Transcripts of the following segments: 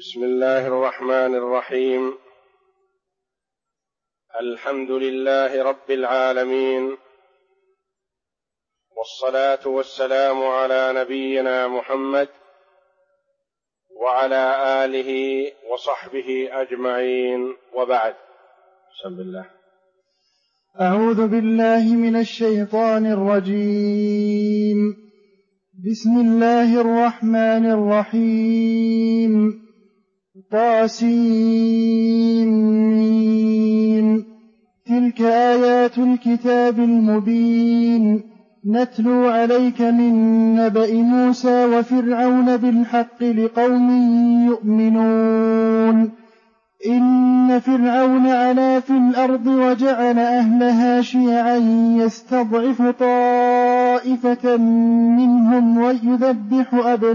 بسم الله الرحمن الرحيم. الحمد لله رب العالمين، والصلاة والسلام على نبينا محمد وعلى آله وصحبه أجمعين، وبعد. بسم الله. أعوذ بالله من الشيطان الرجيم. بسم الله الرحمن الرحيم. طاسين. تلك آيات الكتاب المبين، نتلو عليك من نبأ موسى وفرعون بالحق لقوم يؤمنون. إن فرعون علا في الأرض وجعل أهلها شيعا يستضعف طائفة منهم ويذبح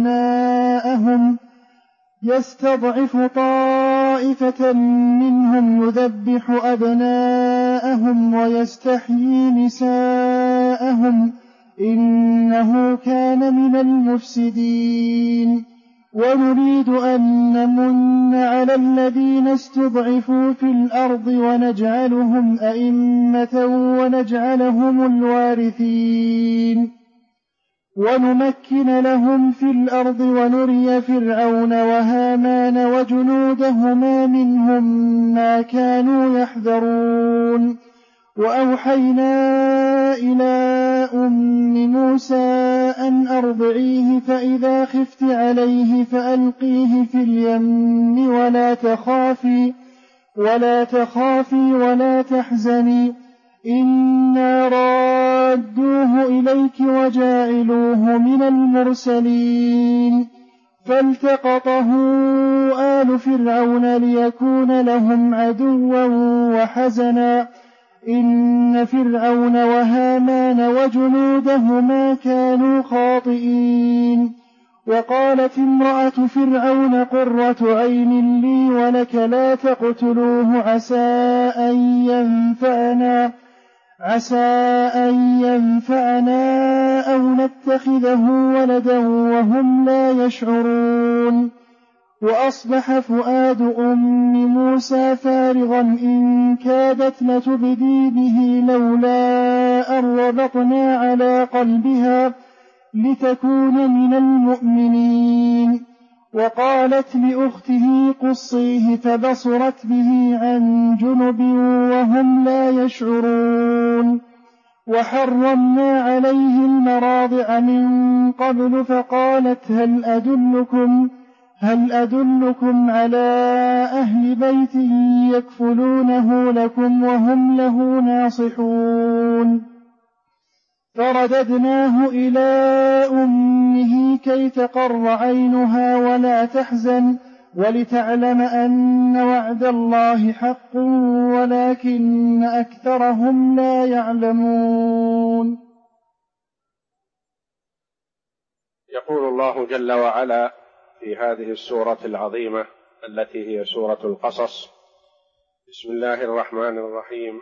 أبناءهم ويستحيي نساءهم، إنه كان من المفسدين. ونريد أن نمن على الذين استضعفوا في الأرض ونجعلهم أئمة ونجعلهم الوارثين، ونمكن لهم في الأرض ونري فرعون وهامان وجنودهما منهم ما كانوا يحذرون. وأوحينا إلى أم موسى أن أرضعيه، فإذا خفت عليه فألقيه في اليم ولا تخافي ولا تحزني، إنا رادوه إليك وجاعلوه من المرسلين. فالتقطه آل فرعون ليكون لهم عدوا وحزنا، إن فرعون وهامان وجنودهما كانوا خاطئين. وقالت امرأة فرعون قرة عين لي ولك لا تقتلوه عسى أن ينفعنا أو نتخذه ولدا وهم لا يشعرون. وأصبح فؤاد أم موسى فارغا إن كادت لتبدي به لولا أن ربطنا على قلبها لتكون من المؤمنين. وقالت لأخته قصيه، فبصرت به عن جنب وهم لا يشعرون. وحرمنا عليه المراضع من قبل، فقالت هل أدلكم على أهل بيت يكفلونه لكم وهم له ناصحون. فرددناه إلى أمه كي تقر عينها ولا تحزن ولتعلم أن وعد الله حق ولكن أكثرهم لا يعلمون. يقول الله جل وعلا في هذه السورة العظيمة التي هي سورة القصص: بسم الله الرحمن الرحيم.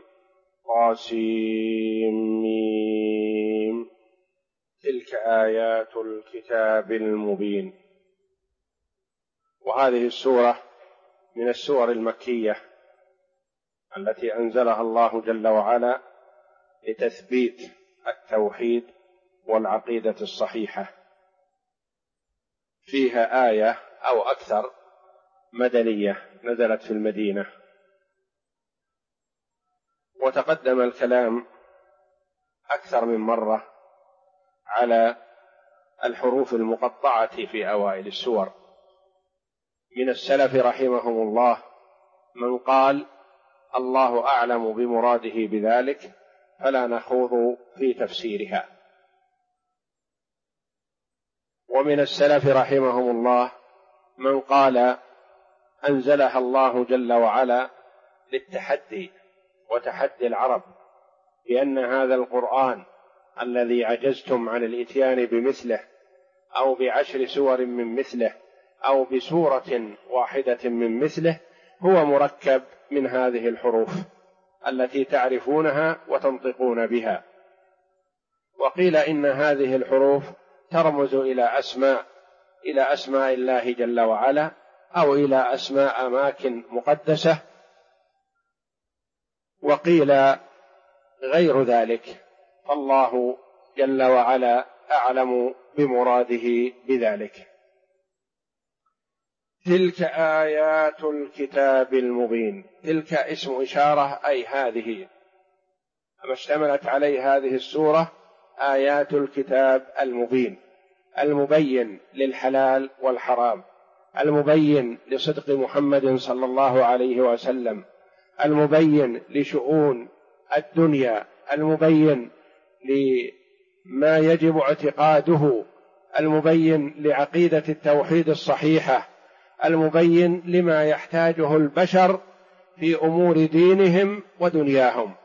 طاسين. تلك آيات الكتاب المبين. وهذه السورة من السور المكية التي أنزلها الله جل وعلا لتثبيت التوحيد والعقيدة الصحيحة. فيها آية أو أكثر مدنية نزلت في المدينة. وتقدم الكلام أكثر من مرة على الحروف المقطعة في أوائل السور. من السلف رحمهم الله من قال الله أعلم بمراده بذلك فلا نخوض في تفسيرها. ومن السلف رحمهم الله من قال أنزلها الله جل وعلا للتحدي وتحدي العرب، بأن هذا القرآن الذي عجزتم عن الإتيان بمثله أو ب10 سور من مثله أو بسورة واحدة من مثله هو مركب من هذه الحروف التي تعرفونها وتنطقون بها. وقيل إن هذه الحروف ترمز إلى أسماء الله جل وعلا أو إلى أسماء أماكن مقدسة، وقيل غير ذلك، فالله جل وعلا أعلم بمراده بذلك. تلك آيات الكتاب المبين، تلك اسم إشارة، أي هذه ما اشتملت عليه هذه السورة آيات الكتاب المبين، المبين للحلال والحرام، المبين لصدق محمد صلى الله عليه وسلم، المبين لشؤون الدنيا، المبين لما يجب اعتقاده، المبين لعقيدة التوحيد الصحيحة، المبين لما يحتاجه البشر في أمور دينهم ودنياهم.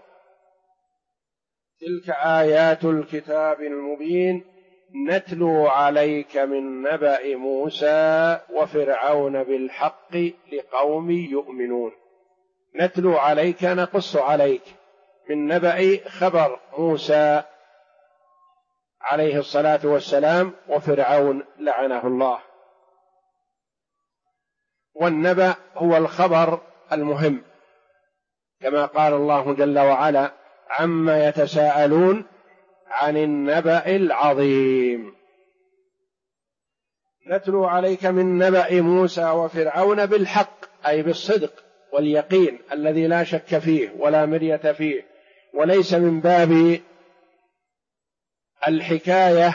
تلك آيات الكتاب المبين نتلو عليك من نبأ موسى وفرعون بالحق لقوم يؤمنون. نتلو عليك، نقص عليك، من نبأ خبر موسى عليه الصلاة والسلام وفرعون لعنه الله. والنبأ هو الخبر المهم، كما قال الله جل وعلا: عما يتساءلون عن النبأ العظيم. نتلو عليك من نبأ موسى وفرعون بالحق، أي بالصدق واليقين الذي لا شك فيه ولا مرية فيه، وليس من باب الحكاية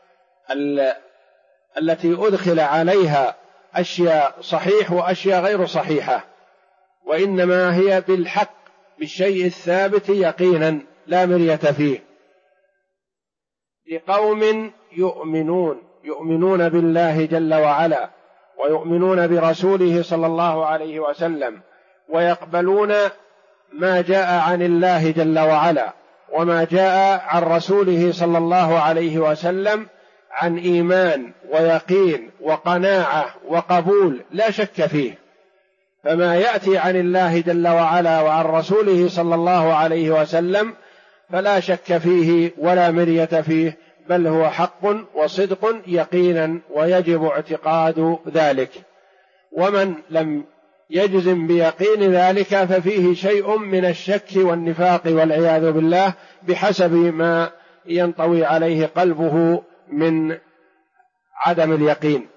التي أدخل عليها أشياء صحيح وأشياء غير صحيحة، وإنما هي بالحق، بالشيء الثابت يقينا لا مرية فيه. لقوم يؤمنون بالله جل وعلا، ويؤمنون برسوله صلى الله عليه وسلم، ويقبلون ما جاء عن الله جل وعلا وما جاء عن رسوله صلى الله عليه وسلم عن إيمان ويقين وقناعة وقبول لا شك فيه. فما يأتي عن الله جل وعلا وعن رسوله صلى الله عليه وسلم فلا شك فيه ولا مرية فيه، بل هو حق وصدق يقينا، ويجب اعتقاد ذلك. ومن لم يجزم بيقين ذلك ففيه شيء من الشك والنفاق والعياذ بالله، بحسب ما ينطوي عليه قلبه من عدم اليقين.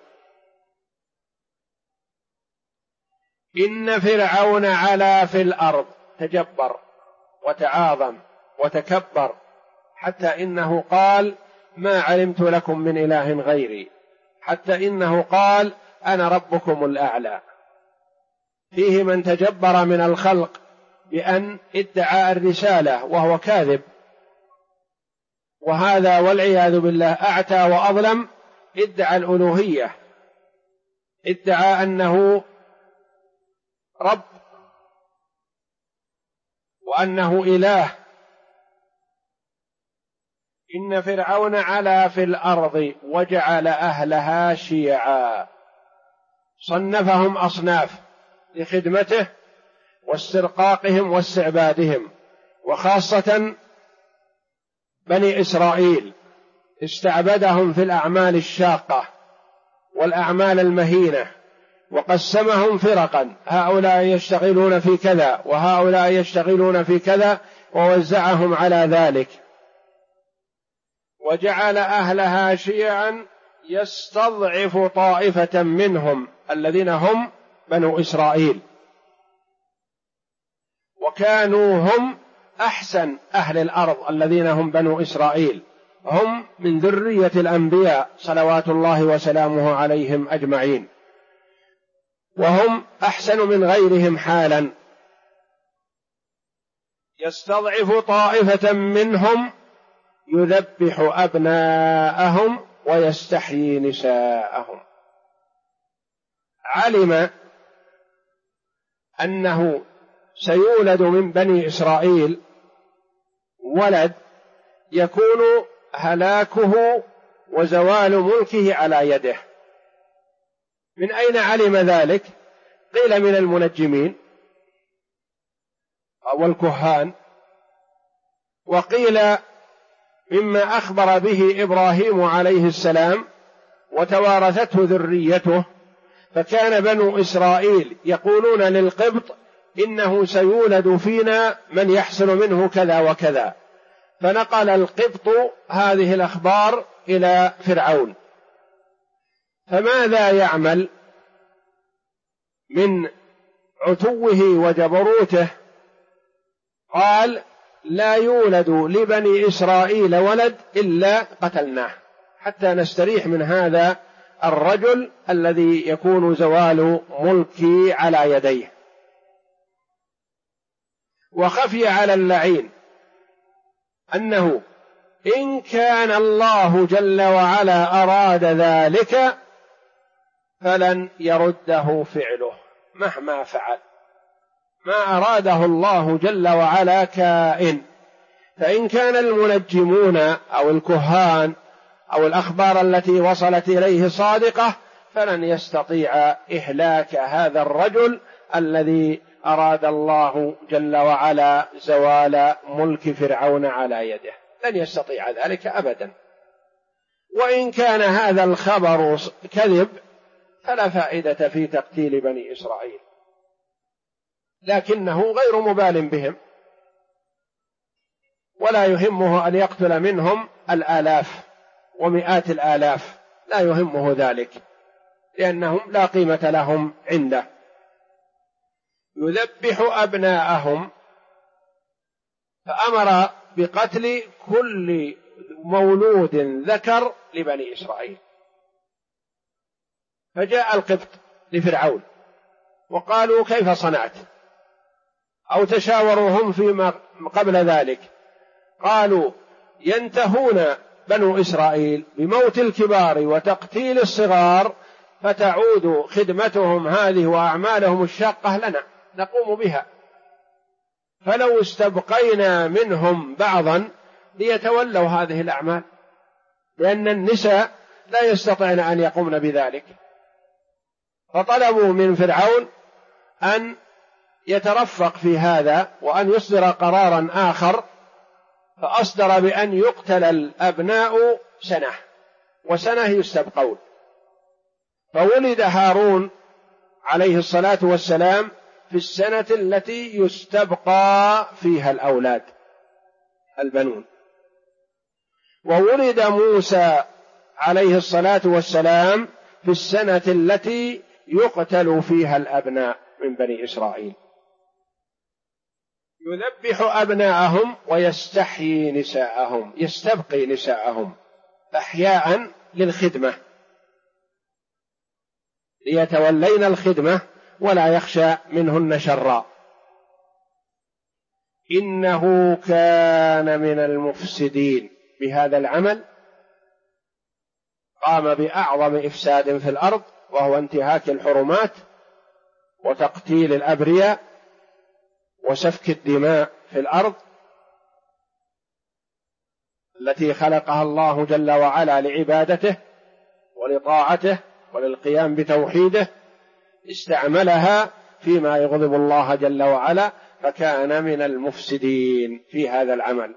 إن فرعون علا في الأرض، تجبر وتعاظم وتكبر، حتى إنه قال: ما علمت لكم من إله غيري، حتى إنه قال: أنا ربكم الأعلى. فيه من تجبر من الخلق بأن ادعى الرسالة وهو كاذب، وهذا والعياذ بالله أعتى وأظلم، ادعى الألوهية، ادعى أنه رب وأنه إله. إن فرعون علا في الأرض وجعل أهلها شيعا، صنفهم أصناف لخدمته واسترقاقهم واستعبادهم، وخاصة بني إسرائيل استعبدهم في الأعمال الشاقة والأعمال المهينة، وقسمهم فرقا، هؤلاء يشتغلون في كذا وهؤلاء يشتغلون في كذا، ووزعهم على ذلك. وجعل أهلها شيعا يستضعف طائفة منهم الذين هم بنو إسرائيل، وكانوا هم أحسن أهل الأرض الذين هم بنو إسرائيل، هم من ذرية الأنبياء صلوات الله وسلامه عليهم أجمعين، وهم أحسن من غيرهم حالا. يستضعف طائفة منهم يذبح أبناءهم ويستحيي نساءهم. علم أنه سيولد من بني إسرائيل ولد يكون هلاكه وزوال ملكه على يده. من أين علم ذلك؟ قيل من المنجمين أو الكهان، وقيل مما أخبر به إبراهيم عليه السلام وتوارثته ذريته، فكان بنو إسرائيل يقولون للقبط إنه سيولد فينا من يحصل منه كذا وكذا، فنقل القبط هذه الأخبار إلى فرعون، فماذا يعمل من عتوه وجبروته؟ قال لا يولد لبني إسرائيل ولد إلا قتلناه حتى نستريح من هذا الرجل الذي يكون زوال ملكي على يديه. وخفي على اللعين أنه إن كان الله جل وعلا أراد ذلك فلن يرده فعله مهما فعل، ما أراده الله جل وعلا كائن. فإن كان المنجمون أو الكهان أو الأخبار التي وصلت إليه صادقة فلن يستطيع إهلاك هذا الرجل الذي أراد الله جل وعلا زوال ملك فرعون على يده، لن يستطيع ذلك أبدا. وإن كان هذا الخبر كذب فلا فائدة في تقتيل بني إسرائيل، لكنه غير مبال بهم ولا يهمه أن يقتل منهم الآلاف ومئات الآلاف، لا يهمه ذلك لأنهم لا قيمة لهم عنده. يذبح أبناءهم، فأمر بقتل كل مولود ذكر لبني إسرائيل. فجاء القبط لفرعون وقالوا كيف صنعت، أو تشاوروا هم فيما قبل ذلك، قالوا ينتهون بنو إسرائيل بموت الكبار وتقتيل الصغار فتعود خدمتهم هذه وأعمالهم الشاقة لنا نقوم بها، فلو استبقينا منهم بعضا ليتولوا هذه الأعمال، لأن النساء لا يستطيعن أن يقومن بذلك. فطلبوا من فرعون أن يترفق في هذا وأن يصدر قرارا آخر، فأصدر بأن يقتل الأبناء سنة وسنة يستبقون. فولد هارون عليه الصلاة والسلام في السنة التي يستبقى فيها الأولاد البنون، وولد موسى عليه الصلاة والسلام في السنة التي يقتل فيها الأبناء من بني إسرائيل. يذبح أبناءهم ويستحيي نساءهم، يستبقي نساءهم أحياء للخدمة ليتولين الخدمة ولا يخشى منهن شرا. إنه كان من المفسدين، بهذا العمل قام بأعظم إفساد في الأرض، وهو انتهاك الحرمات وتقتيل الأبرياء وسفك الدماء في الأرض التي خلقها الله جل وعلا لعبادته ولطاعته وللقيام بتوحيده، استعملها فيما يغضب الله جل وعلا، فكان من المفسدين في هذا العمل.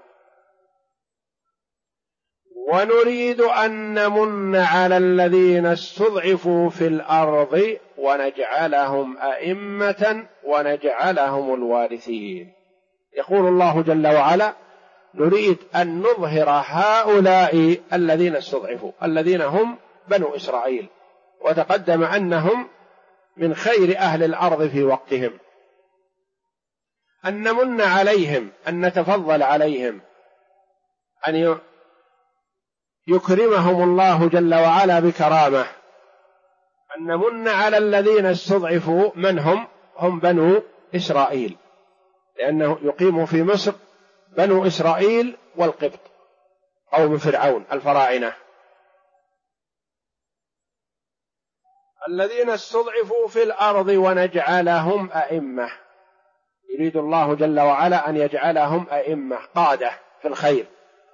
ونريد أن نمن على الذين استضعفوا في الأرض ونجعلهم أئمة ونجعلهم الوارثين. يقول الله جل وعلا نريد أن نظهر هؤلاء الذين استضعفوا، الذين هم بنو إسرائيل، وتقدم أنهم من خير أهل الأرض في وقتهم، أن نمن عليهم، أن نتفضل عليهم، أن يكرمهم الله جل وعلا بكرامة، أن نمن على الذين استضعفوا. من هم بنو إسرائيل، لأنه يقيم في مصر بنو إسرائيل والقبط قوم فرعون الفراعنة. الذين استضعفوا في الأرض ونجعلهم أئمة، يريد الله جل وعلا أن يجعلهم أئمة، قادة في الخير،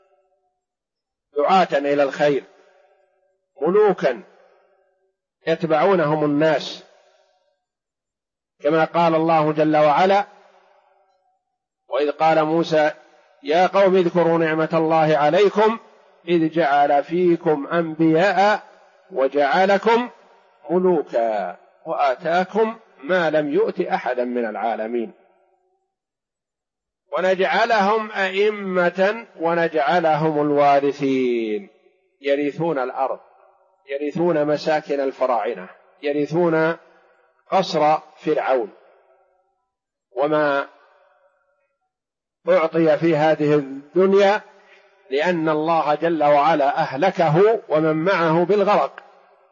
دعاة إلى الخير، ملوكا يتبعونهم الناس، كما قال الله جل وعلا وإذ قال موسى يا قوم اذكروا نعمة الله عليكم إذ جعل فيكم أنبياء وجعلكم ملوكا وآتاكم ما لم يؤت أحدا من العالمين، ونجعلهم أئمة ونجعلهم الوارثين، يرثون الأرض، يرثون مساكن الفراعنة، يرثون قصر فرعون وما أعطي في هذه الدنيا، لأن الله جل وعلا أهلكه ومن معه بالغرق،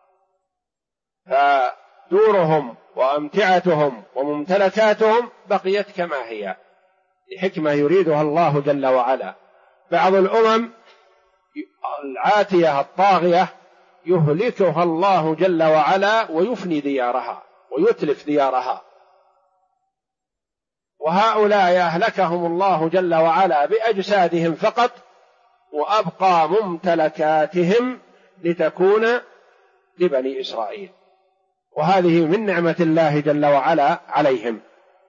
فدورهم وأمتعتهم وممتلكاتهم بقيت كما هي لحكمة يريدها الله جل وعلا. بعض الأمم العاتية الطاغية يهلكها الله جل وعلا ويفني ديارها ويتلف ديارها، وهؤلاء أهلكهم الله جل وعلا بأجسادهم فقط، وأبقى ممتلكاتهم لتكون لبني إسرائيل، وهذه من نعمة الله جل وعلا عليهم.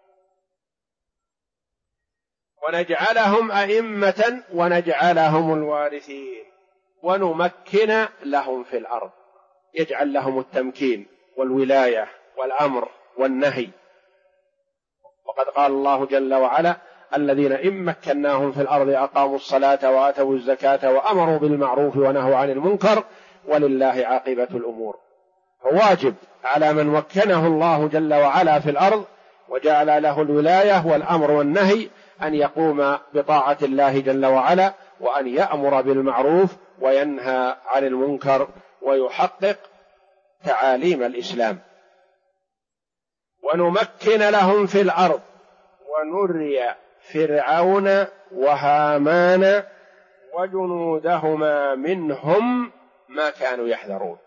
ونجعلهم أئمة ونجعلهم الوارثين ونمكن لهم في الأرض، يجعل لهم التمكين والولاية والأمر والنهي. وقد قال الله جل وعلا: الذين إن مكناهم في الأرض أقاموا الصلاة وآتوا الزكاة وأمروا بالمعروف ونهوا عن المنكر ولله عاقبة الأمور. فواجب على من مكنه الله جل وعلا في الأرض وجعل له الولاية والأمر والنهي أن يقوم بطاعة الله جل وعلا، وأن يأمر بالمعروف وينهى عن المنكر ويحقق تعاليم الإسلام. ونمكن لهم في الأرض ونري فرعون وهامان وجنودهما منهم ما كانوا يحذرون.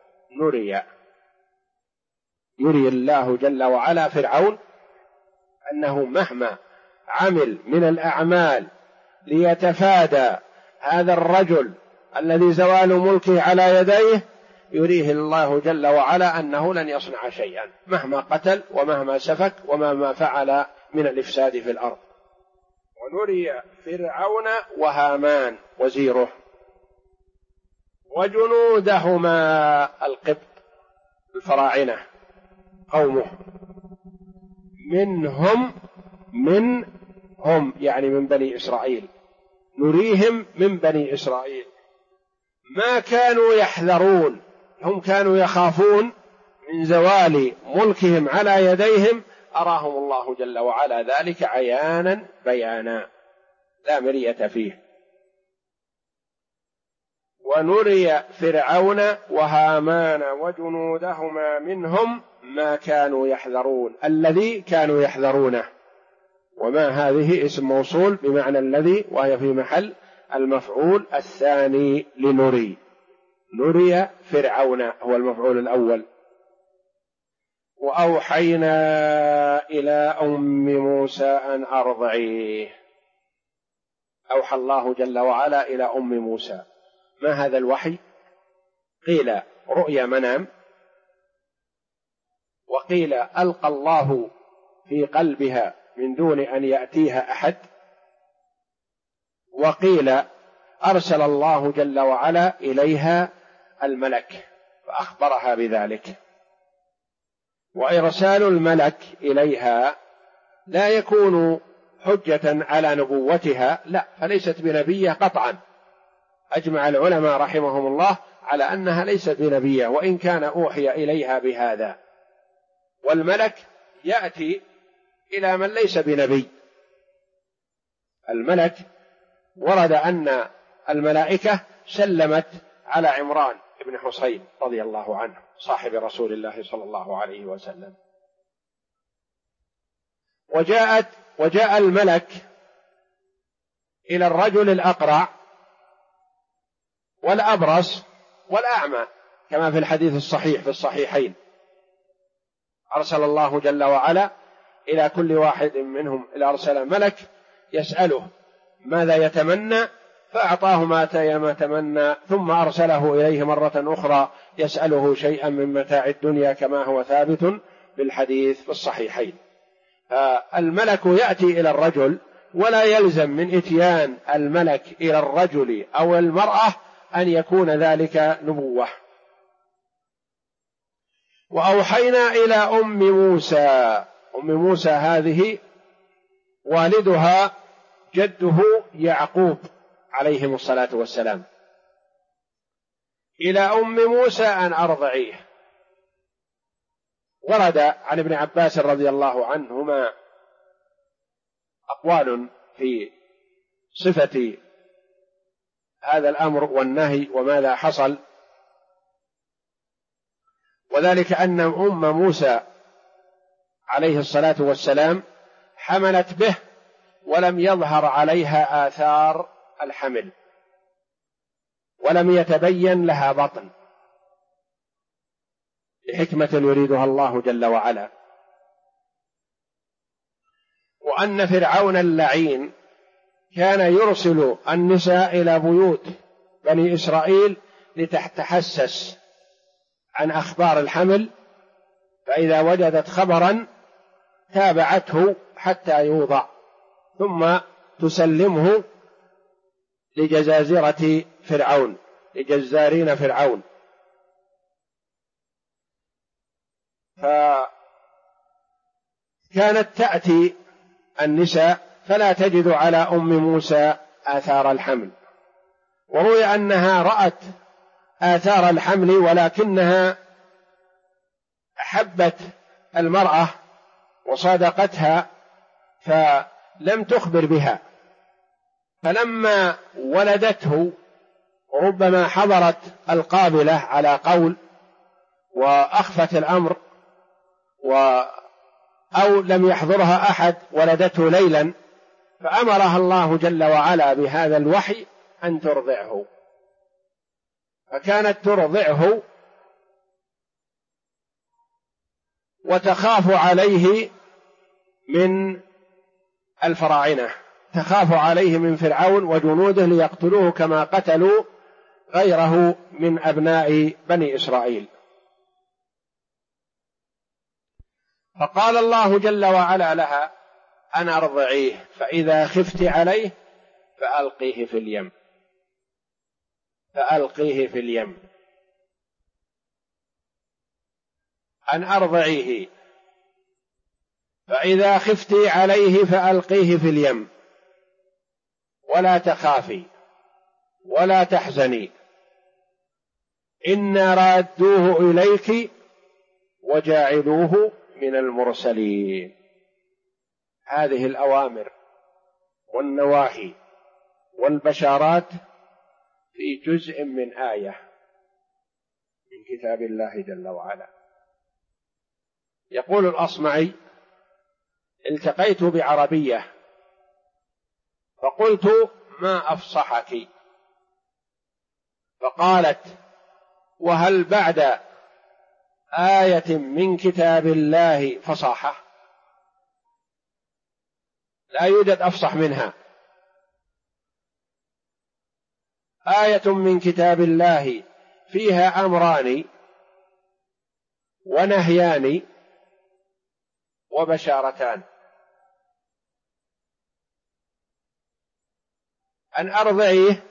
يري الله جل وعلا فرعون أنه مهما عمل من الأعمال ليتفادى هذا الرجل الذي زوال ملكه على يديه، يريه الله جل وعلا أنه لن يصنع شيئا مهما قتل ومهما سفك ومهما فعل من الإفساد في الأرض. ونري فرعون وهامان وزيره وجنودهما القبط الفراعنة قومه منهم يعني من بني إسرائيل، نريهم من بني إسرائيل ما كانوا يحذرون، هم كانوا يخافون من زوال ملكهم على يديهم، أراهم الله جل وعلا ذلك عيانا بيانا لا مرية فيه. ونري فرعون وهامان وجنودهما منهم ما كانوا يحذرون، الذي كانوا يحذرونه، وما هذه اسم موصول بمعنى الذي، وهي في محل المفعول الثاني لنري. نري فرعون هو المفعول الأول. وأوحينا إلى أم موسى أن أرضعيه، أوحى الله جل وعلا إلى أم موسى. ما هذا الوحي؟ قيل رؤيا منام، وقيل ألقى الله في قلبها من دون أن يأتيها أحد، وقيل أرسل الله جل وعلا إليها الملك فأخبرها بذلك. وإرسال الملك إليها لا يكون حجة على نبوتها، لا، فليست بنبية قطعا. أجمع العلماء رحمهم الله على أنها ليست بنبية وإن كان أوحي إليها بهذا. والملك يأتي إلى من ليس بنبي. الملك ورد أن الملائكة سلمت على عمران بن حصين رضي الله عنه صاحب رسول الله صلى الله عليه وسلم، وجاء الملك إلى الرجل الأقرع والأبرص والأعمى كما في الحديث الصحيح في الصحيحين. أرسل الله جل وعلا إلى كل واحد منهم أرسل ملك يسأله ماذا يتمنى، فأعطاه ما تمنى، ثم أرسله إليه مرة أخرى يسأله شيئا من متاع الدنيا كما هو ثابت بالحديث في الصحيحين. فالملك يأتي إلى الرجل، ولا يلزم من إتيان الملك إلى الرجل أو المرأة أن يكون ذلك نبوة. وأوحينا إلى أم موسى. أم موسى هذه والدها جده يعقوب عليهم الصلاة والسلام. إلى أم موسى أن أرضعيه. ورد عن ابن عباس رضي الله عنهما أقوال في صفة هذا الأمر والنهي وماذا حصل، وذلك أن أم موسى عليه الصلاة والسلام حملت به ولم يظهر عليها آثار الحمل، ولم يتبين لها بطن، لحكمة يريدها الله جل وعلا. وأن فرعون اللعين كان يرسل النساء إلى بيوت بني إسرائيل لتتحسس عن أخبار الحمل، فإذا وجدت خبرا تابعته حتى يوضع، ثم تسلمه لجزازرة فرعون، لجزارين فرعون. فكانت تأتي النساء فلا تجد على أم موسى آثار الحمل، وروي أنها رأت آثار الحمل ولكنها أحبت المرأة وصادقتها فلم تخبر بها، فلما ولدته ربما حضرت القابلة على قول وأخفت الأمر، أو لم يحضرها أحد ولدته ليلا، فأمرها الله جل وعلا بهذا الوحي أن ترضعه، فكانت ترضعه وتخاف عليه من الفراعنة، تخاف عليه من فرعون وجنوده ليقتلوه كما قتلوا غيره من أبناء بني إسرائيل. فقال الله جل وعلا لها أن أرضعيه، فإذا خفت عليه فألقيه في اليم، فألقيه في اليم. أن أرضعيه فإذا خفت عليه فألقيه في اليم ولا تخافي ولا تحزني إنا رادوه إليك وجاعلوه من المرسلين. هذه الأوامر والنواهي والبشارات في جزء من آية من كتاب الله جل وعلا. يقول الأصمعي: التقيت بعربية فقلت: ما أفصحك؟ فقالت: وهل بعد آية من كتاب الله فصاحة؟ لا يوجد أفصح منها. آية من كتاب الله فيها أمران ونهيان وبشارتان. أن أرضعيه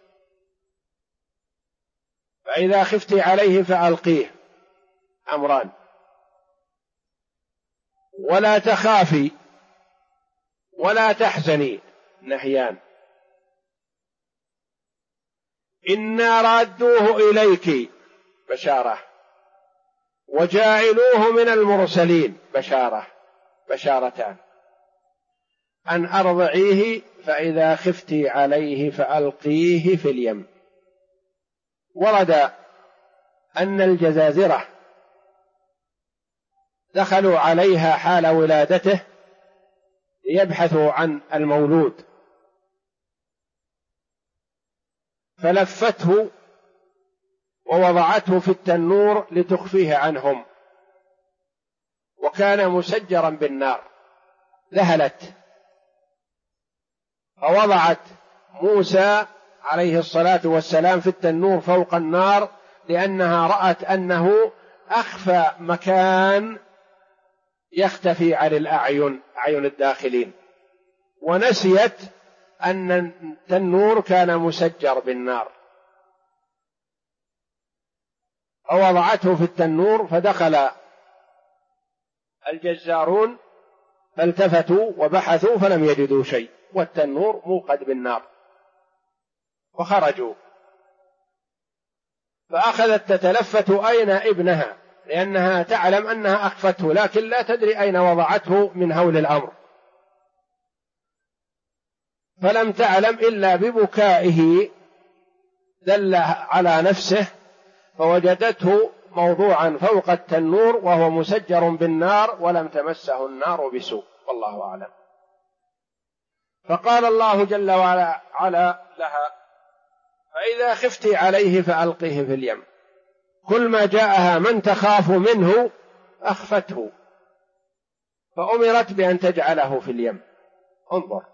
فإذا خفت عليه فألقيه، أمران. ولا تخافي ولا تحزني، نهيان. إنا رادوه إليك، بشارة. وجاعلوه من المرسلين، بشارة، بشارتان. أن أرضعيه فإذا خفت عليه فألقيه في اليم. ورد أن الجزازرة دخلوا عليها حال ولادته ليبحثوا عن المولود، فلفته ووضعته في التنور لتخفيه عنهم، وكان مسجرا بالنار، ذهلت، فوضعت موسى عليه الصلاة والسلام في التنور فوق النار، لأنها رأت أنه أخفى مكان يختفي عن الأعين، أعين الداخلين، ونسيت أن التنور كان مسجر بالنار. فوضعته في التنور، فدخل الجزارون فالتفتوا وبحثوا فلم يجدوا شيء، والتنور موقد بالنار، وخرجوا. فأخذت تتلفت أين ابنها، لأنها تعلم أنها أخفته لكن لا تدري أين وضعته من هول الأمر، فلم تعلم إلا ببكائه دل على نفسه، فوجدته موضوعا فوق التنور وهو مسجر بالنار ولم تمسه النار بسوء، والله أعلم. فقال الله جل وعلا لها: فإذا خفت عليه فألقيه في اليم. كل ما جاءها من تخاف منه أخفته، فأمرت بأن تجعله في اليم. انظر،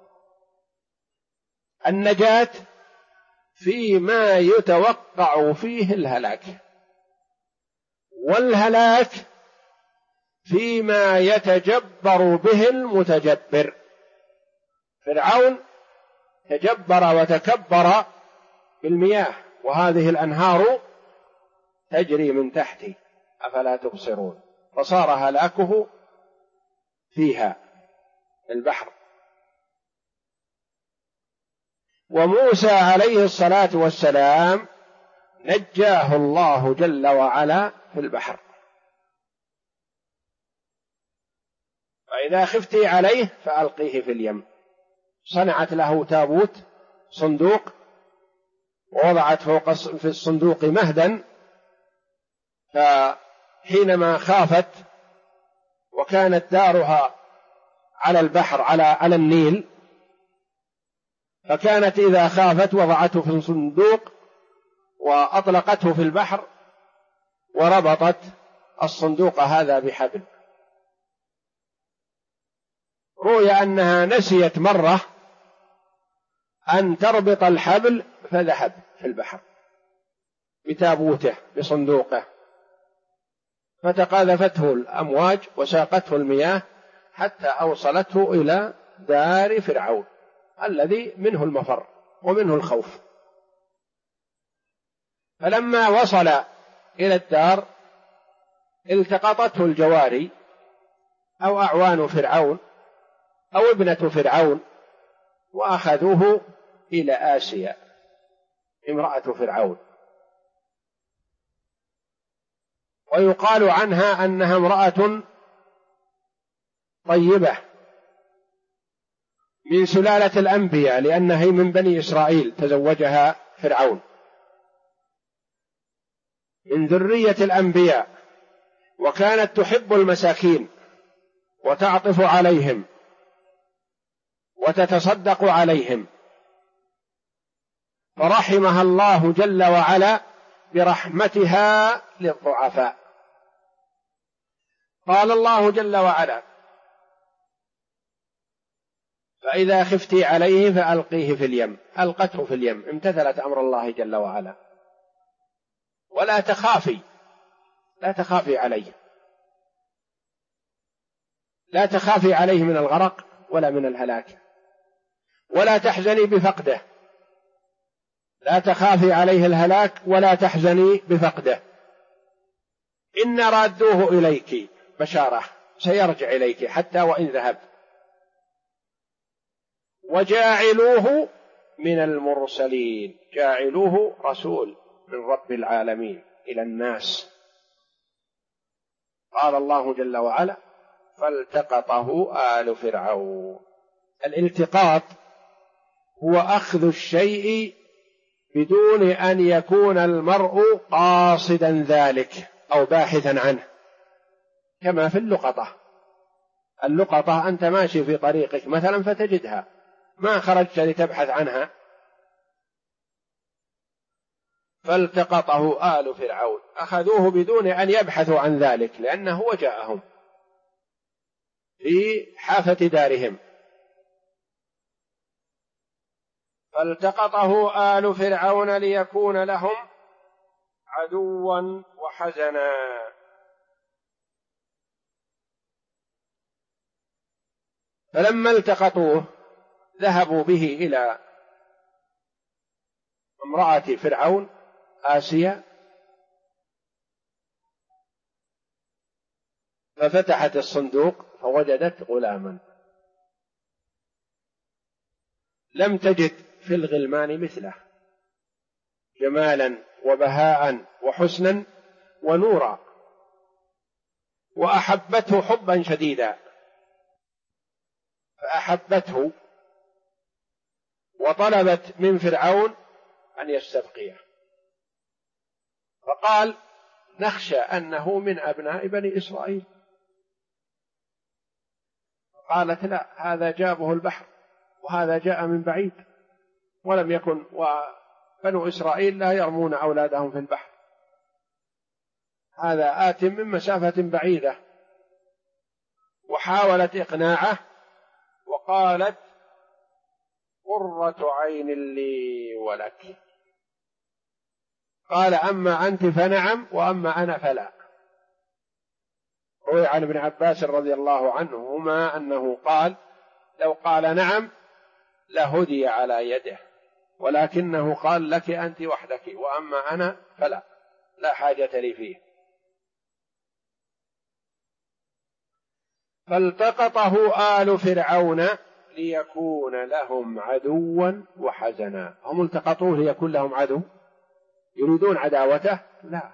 النجاة فيما يتوقع فيه الهلاك، والهلاك فيما يتجبر به المتجبر. فرعون تجبر وتكبر بالمياه، وهذه الأنهار تجري من تحته أفلا تبصرون، فصار هلاكه فيها البحر. وموسى عليه الصلاة والسلام نجاه الله جل وعلا في البحر. فإذا خفت عليه فألقيه في اليم. صنعت له تابوت صندوق، ووضعت فوق في الصندوق مهدا، فحينما خافت وكانت دارها على البحر على النيل، فكانت إذا خافت وضعته في الصندوق وأطلقته في البحر، وربطت الصندوق هذا بحبل. روي أنها نسيت مرة أن تربط الحبل، فذهب في البحر بتابوته بصندوقه، فتقاذفته الأمواج وساقته المياه حتى أوصلته إلى دار فرعون الذي منه المفر ومنه الخوف. فلما وصل إلى الدار التقطته الجواري أو أعوان فرعون أو ابنة فرعون، وأخذوه إلى آسيا امرأة فرعون، ويقال عنها أنها امرأة طيبة من سلالة الأنبياء، لأنها من بني إسرائيل، تزوجها فرعون من ذرية الأنبياء، وكانت تحب المساكين وتعطف عليهم وتتصدق عليهم، فرحمها الله جل وعلا برحمتها للضعفاء. قال الله جل وعلا: فإذا خفت عليه فألقيه في اليم. ألقته في اليم، امتثلت أمر الله جل وعلا. ولا تخافي، لا تخافي عليه، لا تخافي عليه من الغرق ولا من الهلاك، ولا تحزني بفقده، لا تخافي عليه الهلاك ولا تحزني بفقده. إن رادوه إليك بشارة، سيرجع إليك حتى وإن ذهب. وجاعلوه من المرسلين، جاعلوه رسول من رب العالمين إلى الناس. قال الله جل وعلا: فالتقطه آل فرعون. الالتقاط هو أخذ الشيء بدون أن يكون المرء قاصدا ذلك أو باحثا عنه، كما في اللقطة. اللقطة أنت ماشي في طريقك مثلا فتجدها، ما خرجت لتبحث عنها. فالتقطه آل فرعون، أخذوه بدون أن يبحثوا عن ذلك، لأنه وجاءهم في حافة دارهم. فالتقطه آل فرعون ليكون لهم عدوا وحزنا. فلما التقطوه ذهبوا به إلى امرأة فرعون آسيا، ففتحت الصندوق فوجدت غلاما لم تجد في الغلمان مثله، جمالا وبهاء وحسنا ونورا، وأحبته حبا شديدا، فأحبته وطلبت من فرعون أن يستبقيه، فقال نخشى أنه من أبناء بني إسرائيل. قالت لا، هذا جابه البحر وهذا جاء من بعيد، ولم يكن وبنو إسرائيل لا يرمون أولادهم في البحر، هذا آت من مسافة بعيدة. وحاولت إقناعه وقالت قرة عين لي ولك. قال أما أنت فنعم وأما أنا فلا. روي عن ابن عباس رضي الله عنهما أنه قال لو قال نعم لهدي على يده، ولكنه قال لك أنت وحدك وأما أنا فلا، لا حاجة لي فيه. فالتقطه آل فرعون ليكون لهم عدوا وحزنا. هم التقطوه ليكون لهم عدو، يريدون عداوته؟ لا،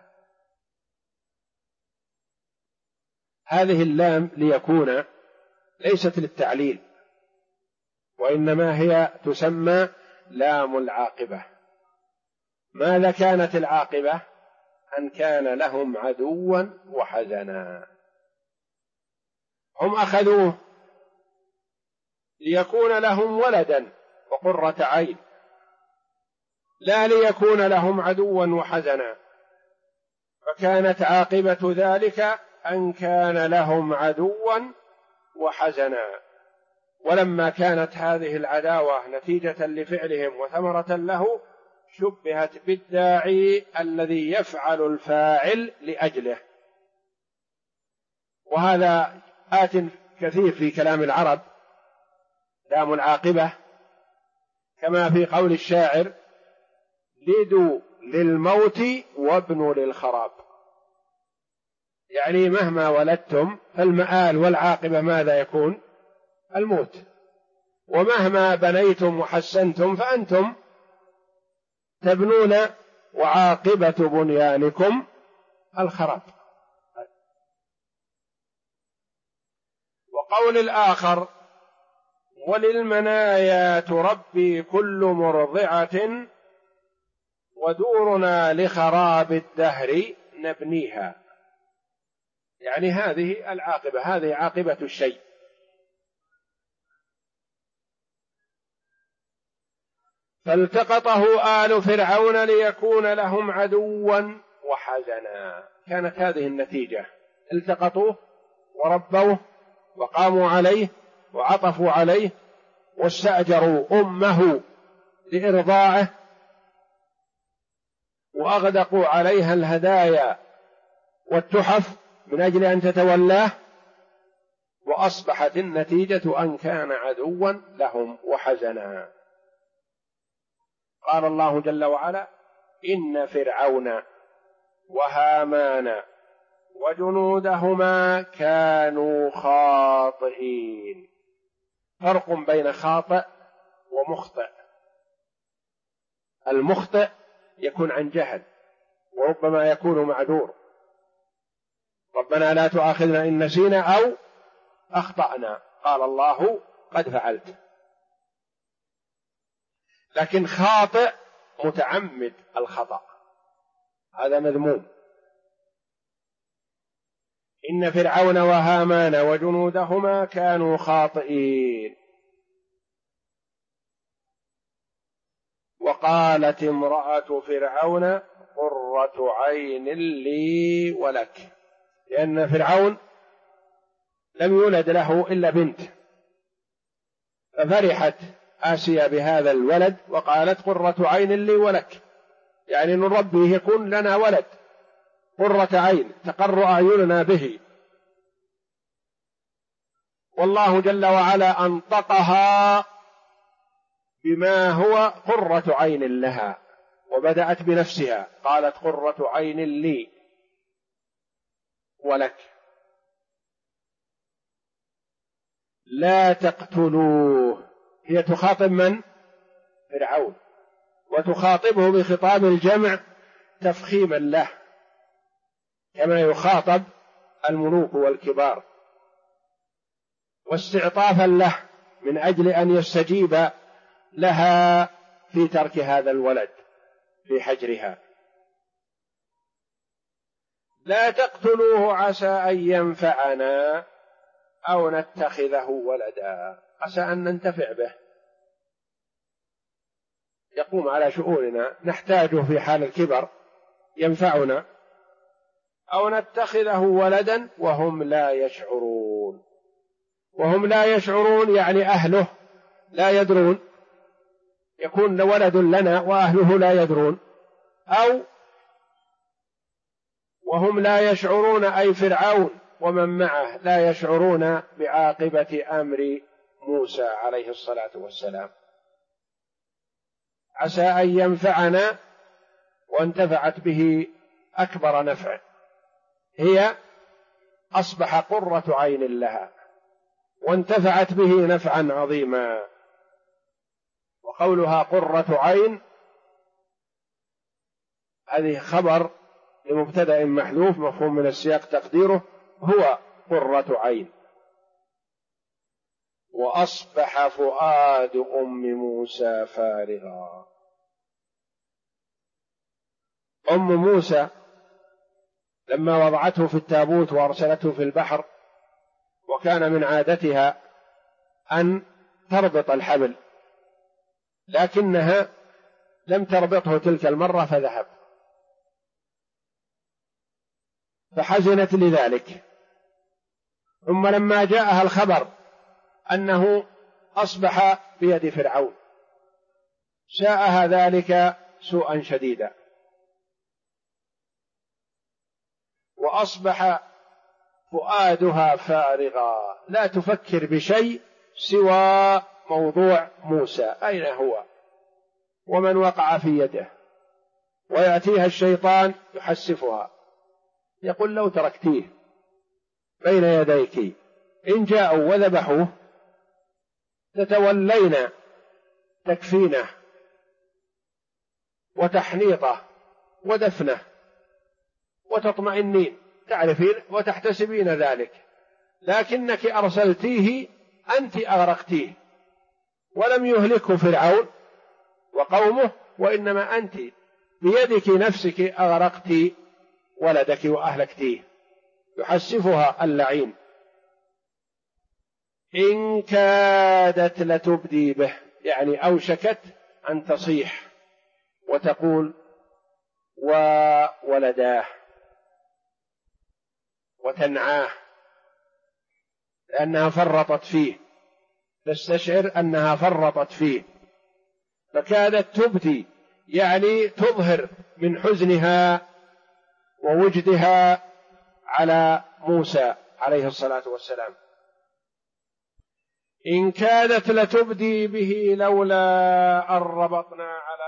هذه اللام ليكون ليست للتعليل، وإنما هي تسمى لام العاقبة. ماذا كانت العاقبة؟ أن كان لهم عدوا وحزنا. هم أخذوه ليكون لهم ولدا وقرة عين، لا ليكون لهم عدوا وحزنا، فكانت عاقبة ذلك أن كان لهم عدوا وحزنا. ولما كانت هذه العداوة نتيجة لفعلهم وثمرة له، شبهت بالداعي الذي يفعل الفاعل لأجله، وهذا آت كثير في كلام العرب، لام العاقبة، كما في قول الشاعر لدوا للموت وابنوا للخراب، يعني مهما ولدتم فالمآل والعاقبة ماذا يكون؟ الموت، ومهما بنيتم وحسنتم فأنتم تبنون وعاقبة بنيانكم الخراب. وقول الآخر وللمنايا تربي كل مرضعة ودورنا لخراب الدهر نبنيها، يعني هذه العاقبة، هذه عاقبة الشيء. فالتقطه آل فرعون ليكون لهم عدوا وحزنا، كانت هذه النتيجة، التقطوه وربوه وقاموا عليه وعطفوا عليه واستأجروا أمه لإرضاعه وأغدقوا عليها الهدايا والتحف من أجل أن تتولاه، وأصبحت النتيجة أن كان عدوا لهم وحزنا. قال الله جل وعلا إن فرعون وهامان وجنودهما كانوا خاطئين. فرق بين خاطئ ومخطئ. المخطئ يكون عن جهل وربما يكون معذور، ربنا لا تؤاخذنا إن نسينا أو أخطأنا، قال الله قد فعلت. لكن خاطئ متعمد الخطأ، هذا مذموم. إن فرعون وهامان وجنودهما كانوا خاطئين. وقالت امرأة فرعون قرة عين لي ولك، لأن فرعون لم يولد له إلا بنت، ففرحت آسيا بهذا الولد وقالت قرة عين لي ولك، يعني نربيه يكون لنا ولد قرة عين تقر أعيننا به. والله جل وعلا أنطقها بما هو قرة عين لها، وبدأت بنفسها قالت قرة عين لي ولك. لا تقتلوه، هي تخاطب من؟ فرعون، وتخاطبه بخطاب الجمع تفخيما له كما يخاطب الملوك والكبار، واستعطافا له من أجل أن يستجيب لها في ترك هذا الولد، في حجرها. لا تقتلوه عسى أن ينفعنا أو نتخذه ولدا، عسى أن ننتفع به، يقوم على شؤوننا، نحتاجه في حال الكبر، ينفعنا، أو نتخذه ولدا وهم لا يشعرون. وهم لا يشعرون يعني أهله لا يدرون، يكون ولد لنا وأهله لا يدرون، أو وهم لا يشعرون أي فرعون ومن معه لا يشعرون بعاقبة أمر موسى عليه الصلاة والسلام. عسى أن ينفعنا، وانتفعت به أكبر نفع، هي أصبح قرة عين لها وانتفعت به نفعا عظيما. وقولها قرة عين هذه خبر لمبتدأ محذوف مفهوم من السياق تقديره هو قرة عين. وأصبح فؤاد أم موسى فارغا. أم موسى لما وضعته في التابوت وأرسلته في البحر، وكان من عادتها أن تربط الحبل، لكنها لم تربطه تلك المرة فذهب، فحزنت لذلك. ثم لما جاءها الخبر أنه أصبح بيد فرعون ساءها ذلك سوءا شديدا، وأصبح فؤادها فارغا، لا تفكر بشيء سوى موضوع موسى، أين هو ومن وقع في يده. ويأتيها الشيطان يحسفها، يقول لو تركتيه بين يديك إن جاءوا وذبحوه تتولين تكفينه وتحنيطه ودفنه وتطمئنين، تعرفين وتحتسبين ذلك، لكنك أرسلتيه أنت أغرقتيه، ولم يهلكه فرعون وقومه، وإنما أنت بيدك نفسك أغرقت ولدك وأهلكتيه. يحسفها اللعين. إن كادت لتبدي به، يعني أوشكت أن تصيح وتقول وولداه وتنعاه، لأنها فرطت فيه، تستشعر أنها فرطت فيه، فكادت تبدي يعني تظهر من حزنها ووجدها على موسى عليه الصلاة والسلام. إن كادت لتبدي به لولا أن ربطنا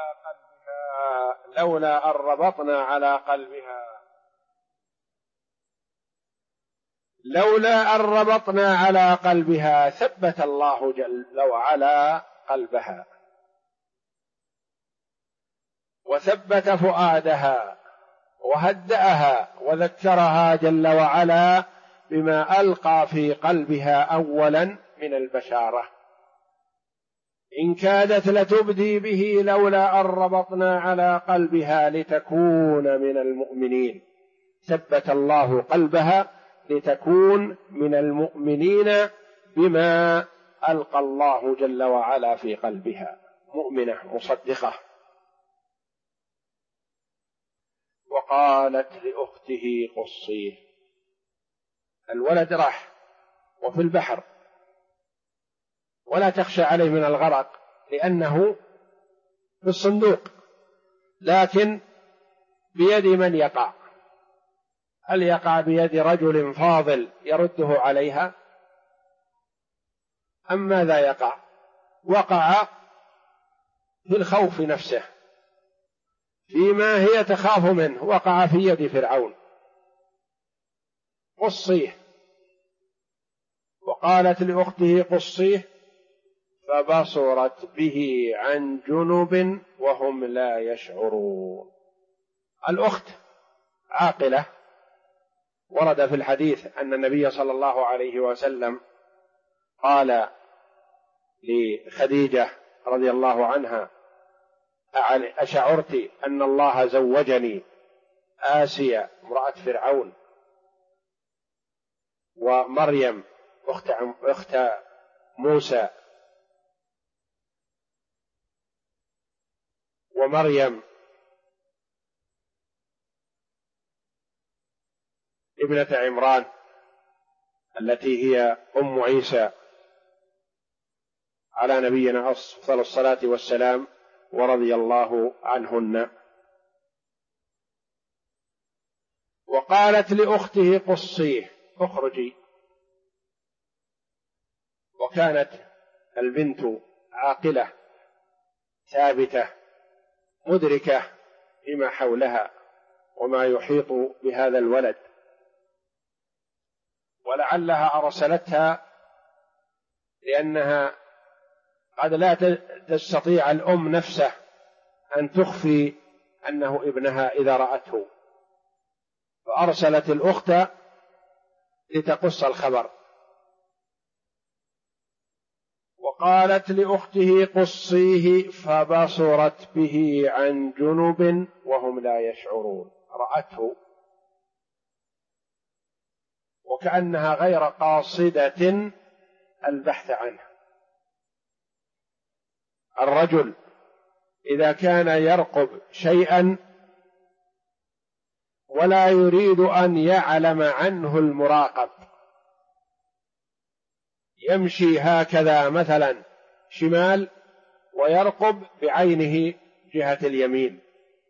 على قلبها لولا أن ربطنا على قلبها ثبت الله جل وعلا قلبها وثبت فؤادها وهدأها وذكرها جل وعلا بما ألقى في قلبها أولا من البشارة. إن كادت لتبدي به لولا أن ربطنا على قلبها لتكون من المؤمنين، ثبت الله قلبها لتكون من المؤمنين بما ألقى الله جل وعلا في قلبها، مؤمنة مصدقة. وقالت لأخته قصيه، الولد راح وفي البحر ولا تخشى عليه من الغرق لأنه في الصندوق، لكن بيد من يقع؟ هل يقع بيد رجل فاضل يرده عليها أم ماذا يقع؟ وقع في الخوف نفسه، فيما هي تخاف منه، وقع في يد فرعون. قصيه. وقالت لأخته قصيه فبصرت به عن جنب وهم لا يشعرون. الأخت عاقلة، ورد في الحديث أن النبي صلى الله عليه وسلم قال لخديجة رضي الله عنها: أشعرت أن الله زوجني آسيا امرأة فرعون ومريم أخت موسى ومريم ابنة عمران التي هي أم عيسى على نبينا أفضل الصلاة والسلام ورضي الله عنهن. وقالت لأخته قصيه اخرجي. وكانت البنت عاقلة ثابتة مدركة بما حولها وما يحيط بهذا الولد، ولعلها أرسلتها لأنها قد لا تستطيع الأم نفسه أن تخفي أنه ابنها إذا رأته، فأرسلت الأخت لتقص الخبر. وقالت لأخته قصيه فبصرت به عن جنب وهم لا يشعرون، رأته وكأنها غير قاصدة البحث عنه. الرجل إذا كان يرقب شيئا ولا يريد أن يعلم عنه المراقب، يمشي هكذا مثلا شمال ويرقب بعينه جهة اليمين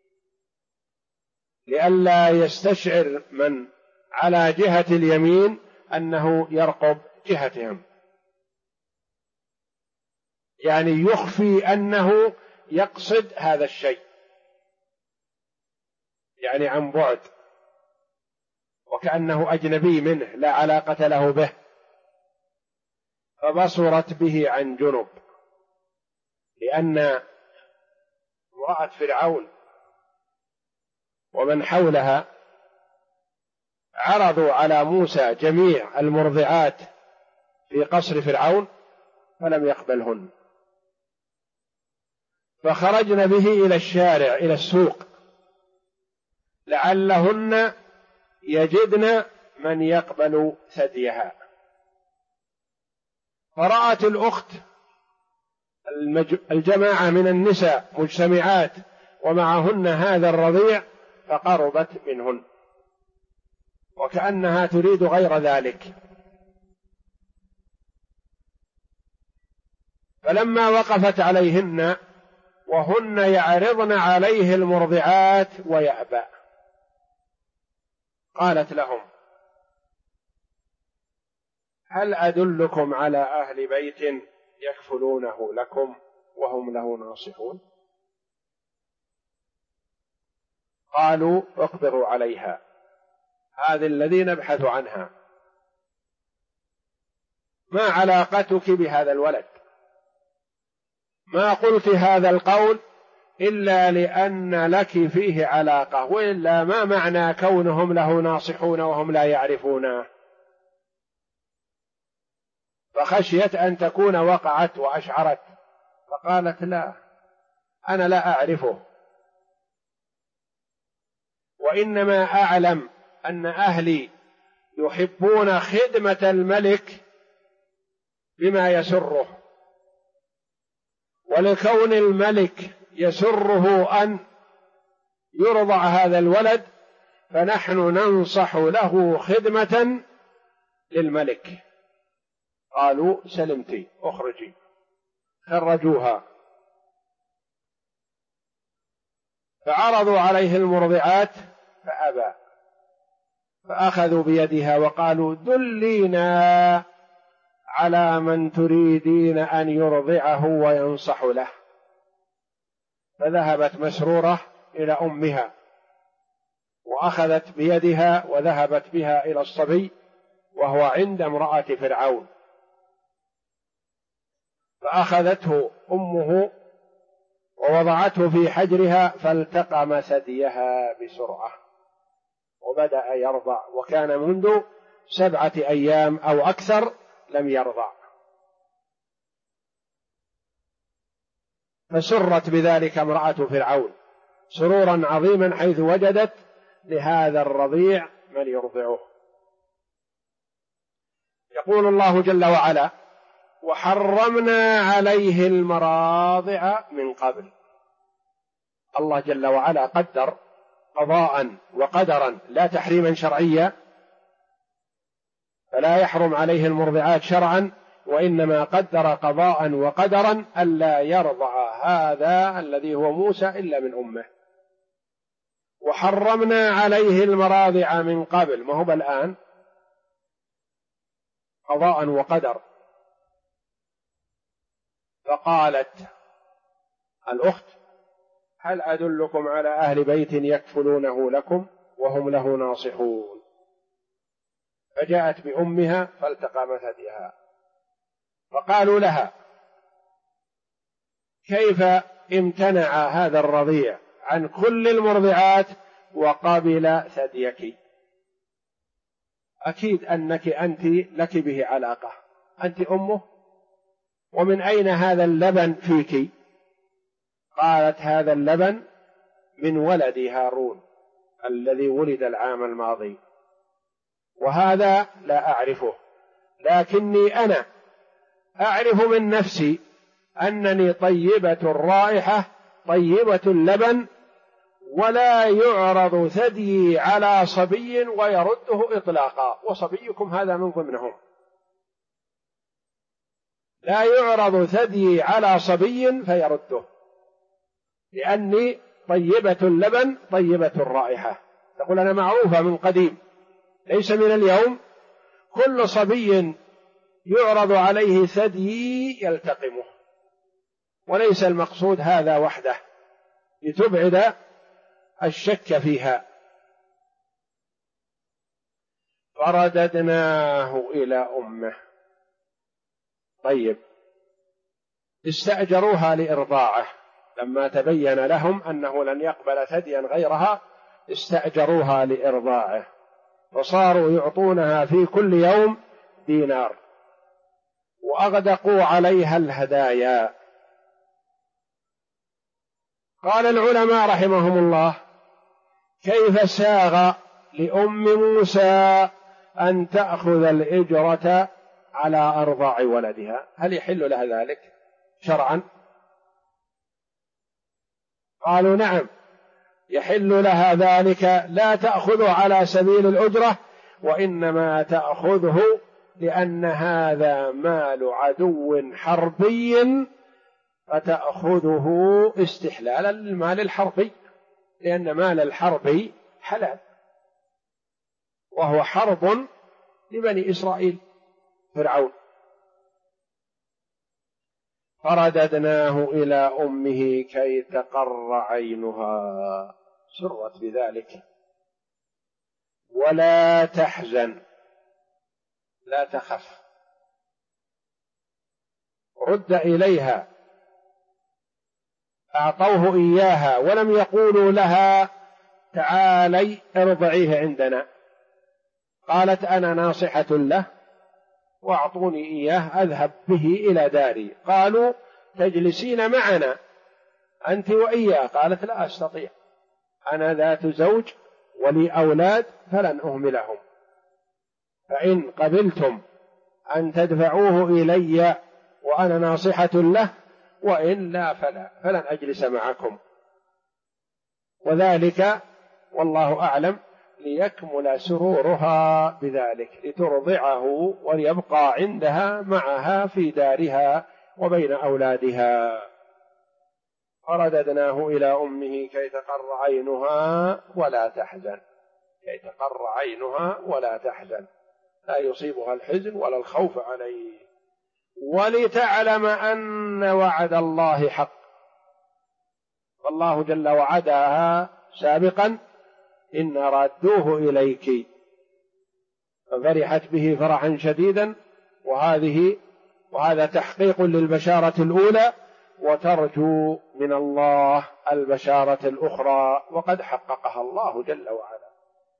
لئلا يستشعر من على جهة اليمين أنه يرقب جهتهم، يعني يخفي أنه يقصد هذا الشيء، يعني عن بعد وكأنه أجنبي منه لا علاقة له به. فبصرت به عن جنب، لأن امرأة فرعون ومن حولها عرضوا على موسى جميع المرضعات في قصر فرعون فلم يقبلهن، فخرجن به إلى الشارع إلى السوق لعلهن يجدن من يقبل ثديها. فرأت الأخت الجماعة من النساء مجتمعات ومعهن هذا الرضيع فقربت منهن وكأنها تريد غير ذلك. فلما وقفت عليهن وهن يعرضن عليه المرضعات ويأبى قالت لهم: هل أدلكم على أهل بيت يكفلونه لكم وهم له ناصحون؟ قالوا: اقبضوا عليها، هذه الذي نبحث عنها، ما علاقتك بهذا الولد؟ ما قلت هذا القول إلا لأن لك فيه علاقة، وإلا ما معنى كونهم له ناصحون وهم لا يعرفونه؟ فخشيت أن تكون وقعت وأشعرت، فقالت: لا، أنا لا أعرفه، وإنما أعلم أن أهلي يحبون خدمة الملك بما يسره، ولكون الملك يسره أن يرضع هذا الولد فنحن ننصح له خدمة للملك. قالوا: سلمتي، اخرجي. خرجوها، فعرضوا عليه المرضعات فأبى، فأخذوا بيدها وقالوا: دلينا على من تريدين أن يرضعه وينصح له. فذهبت مسرورة إلى أمها وأخذت بيدها وذهبت بها إلى الصبي وهو عند امرأة فرعون، فأخذته أمه ووضعته في حجرها فالتقم ثديها بسرعة وبدأ يرضع، وكان منذ 7 أيام أو أكثر لم يرضع. فسرت بذلك امرأة فرعون سرورا عظيما حيث وجدت لهذا الرضيع من يرضعه. يقول الله جل وعلا: وحرمنا عليه المراضع من قبل. الله جل وعلا قدر قضاء وقدرا، لا تحريما شرعيا، فلا يحرم عليه المرضعات شرعا، وإنما قدر قضاء وقدرا ألا يرضع هذا الذي هو موسى إلا من أمه. وحرمنا عليه المراضع من قبل، ما هو الآن قضاء وقدر. فقالت الأخت: هل أدلكم على أهل بيت يكفلونه لكم وهم له ناصحون؟ فجاءت بأمها فالتقم ثديها، فقالوا لها: كيف امتنع هذا الرضيع عن كل المرضعات وقبل ثديك؟ أكيد أنك أنت لك به علاقة، أنت أمه، ومن أين هذا اللبن فيك؟ قالت: هذا اللبن من ولد هارون الذي ولد العام الماضي، وهذا لا أعرفه، لكني أنا أعرف من نفسي أنني طيبة الرائحة طيبة اللبن، ولا يعرض ثديي على صبي ويرده إطلاقا، وصبيكم هذا من ضمنهم. لا يعرض ثديي على صبي فيرده، لأني طيبة اللبن طيبة الرائحة. تقول: أنا معروفة من قديم، ليس من اليوم، كل صبي يعرض عليه ثديي يلتقمه، وليس المقصود هذا وحده، لتبعد الشك فيها. فرددناه إلى أمه. طيب، استأجروها لإرضاعه، لما تبين لهم أنه لن يقبل ثديا غيرها استأجروها لإرضاعه، فصاروا يعطونها في كل يوم دينار، وأغدقوا عليها الهدايا. قال العلماء رحمهم الله: كيف ساغ لأم موسى أن تأخذ الإجرة على أرضاع ولدها؟ هل يحل لها ذلك شرعا؟ قالوا: نعم، يحل لها ذلك، لا تأخذه على سبيل الأجرة، وإنما تأخذه لأن هذا مال عدو حربي، فتأخذه استحلالا للمال الحربي، لأن مال الحربي حلال، وهو حرب لبني إسرائيل فرعون. فرددناه إلى أمه كي تقر عينها، سرت بذلك، ولا تحزن، لا تخف. رد إليها، أعطوه إياها ولم يقولوا لها: تعالي ارضعيه عندنا. قالت: أنا ناصحة له وأعطوني إياه أذهب به إلى داري. قالوا: تجلسين معنا أنت وإياه. قالت: لا أستطيع، أنا ذات زوج ولي أولاد فلن أهملهم، فإن قبلتم أن تدفعوه إلي وأنا ناصحة له، وإلا فلن أجلس معكم. وذلك والله أعلم ليكمل سرورها بذلك، لترضعه وليبقى عندها معها في دارها وبين أولادها. فرددناه إلى أمه كي تقر عينها ولا تحزن، كي تقر عينها ولا تحزن، لا يصيبها الحزن ولا الخوف عليه، ولتعلم أن وعد الله حق. والله جل وعدها سابقا: إن ردوه إليك، ففرحت به فرحا شديدا، وهذه وهذا تحقيق للبشارة الأولى، وترجو من الله البشارة الأخرى، وقد حققها الله جل وعلا.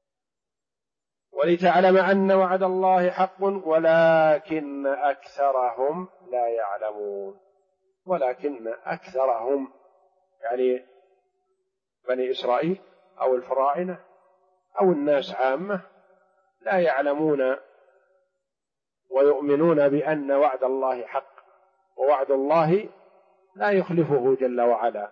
ولتعلم أن وعد الله حق ولكن أكثرهم لا يعلمون. ولكن أكثرهم يعني بني إسرائيل أو الفراعنة أو الناس عامة لا يعلمون ويؤمنون بأن وعد الله حق، ووعد الله لا يخلفه جل وعلا.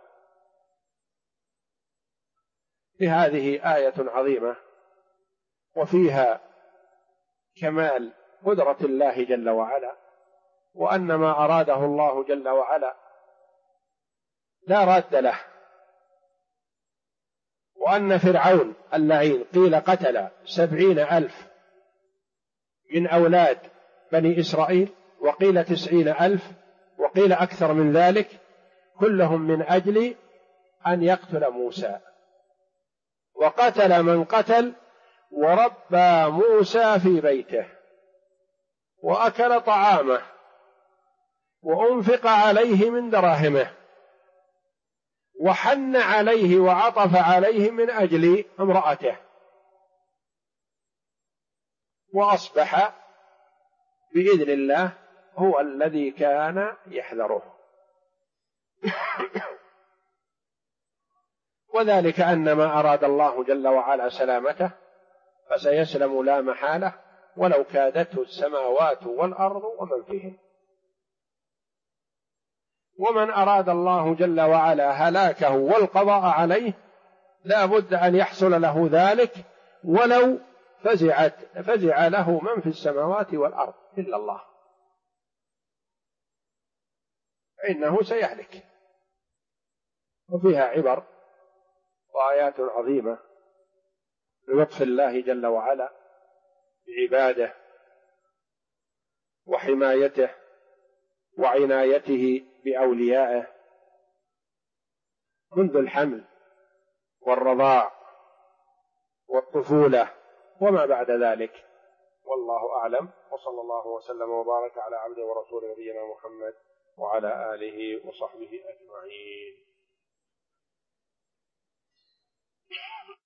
في هذه آية عظيمة وفيها كمال قدرة الله جل وعلا، وأن ما أراده الله جل وعلا لا راد له، وأن فرعون اللعين قيل قتل 70,000 من أولاد بني إسرائيل، وقيل 90,000، وقيل أكثر من ذلك، كلهم من أجل أن يقتل موسى. وقتل من قتل، وربى موسى في بيته، وأكل طعامه، وأنفق عليه من دراهمه، وحن عليه وعطف عليه من أجل امرأته، وأصبح بإذن الله هو الذي كان يحذره. وذلك أن ما أراد الله جل وعلا سلامته فسيسلم لا محالة، ولو كادته السماوات والأرض ومن فيهن. ومن أراد الله جل وعلا هلاكه والقضاء عليه لا بد أن يحصل له ذلك، ولو فزع له من في السماوات والأرض إلا الله، إنه سيهلك. وفيها عبر وآيات عظيمة بلطف الله جل وعلا بعباده وحمايته وعنايته بأوليائه منذ الحمل والرضاع والطفولة وما بعد ذلك. والله أعلم، وصلى الله وسلم وبارك على عبده ورسوله نبينا محمد وعلى آله وصحبه أجمعين.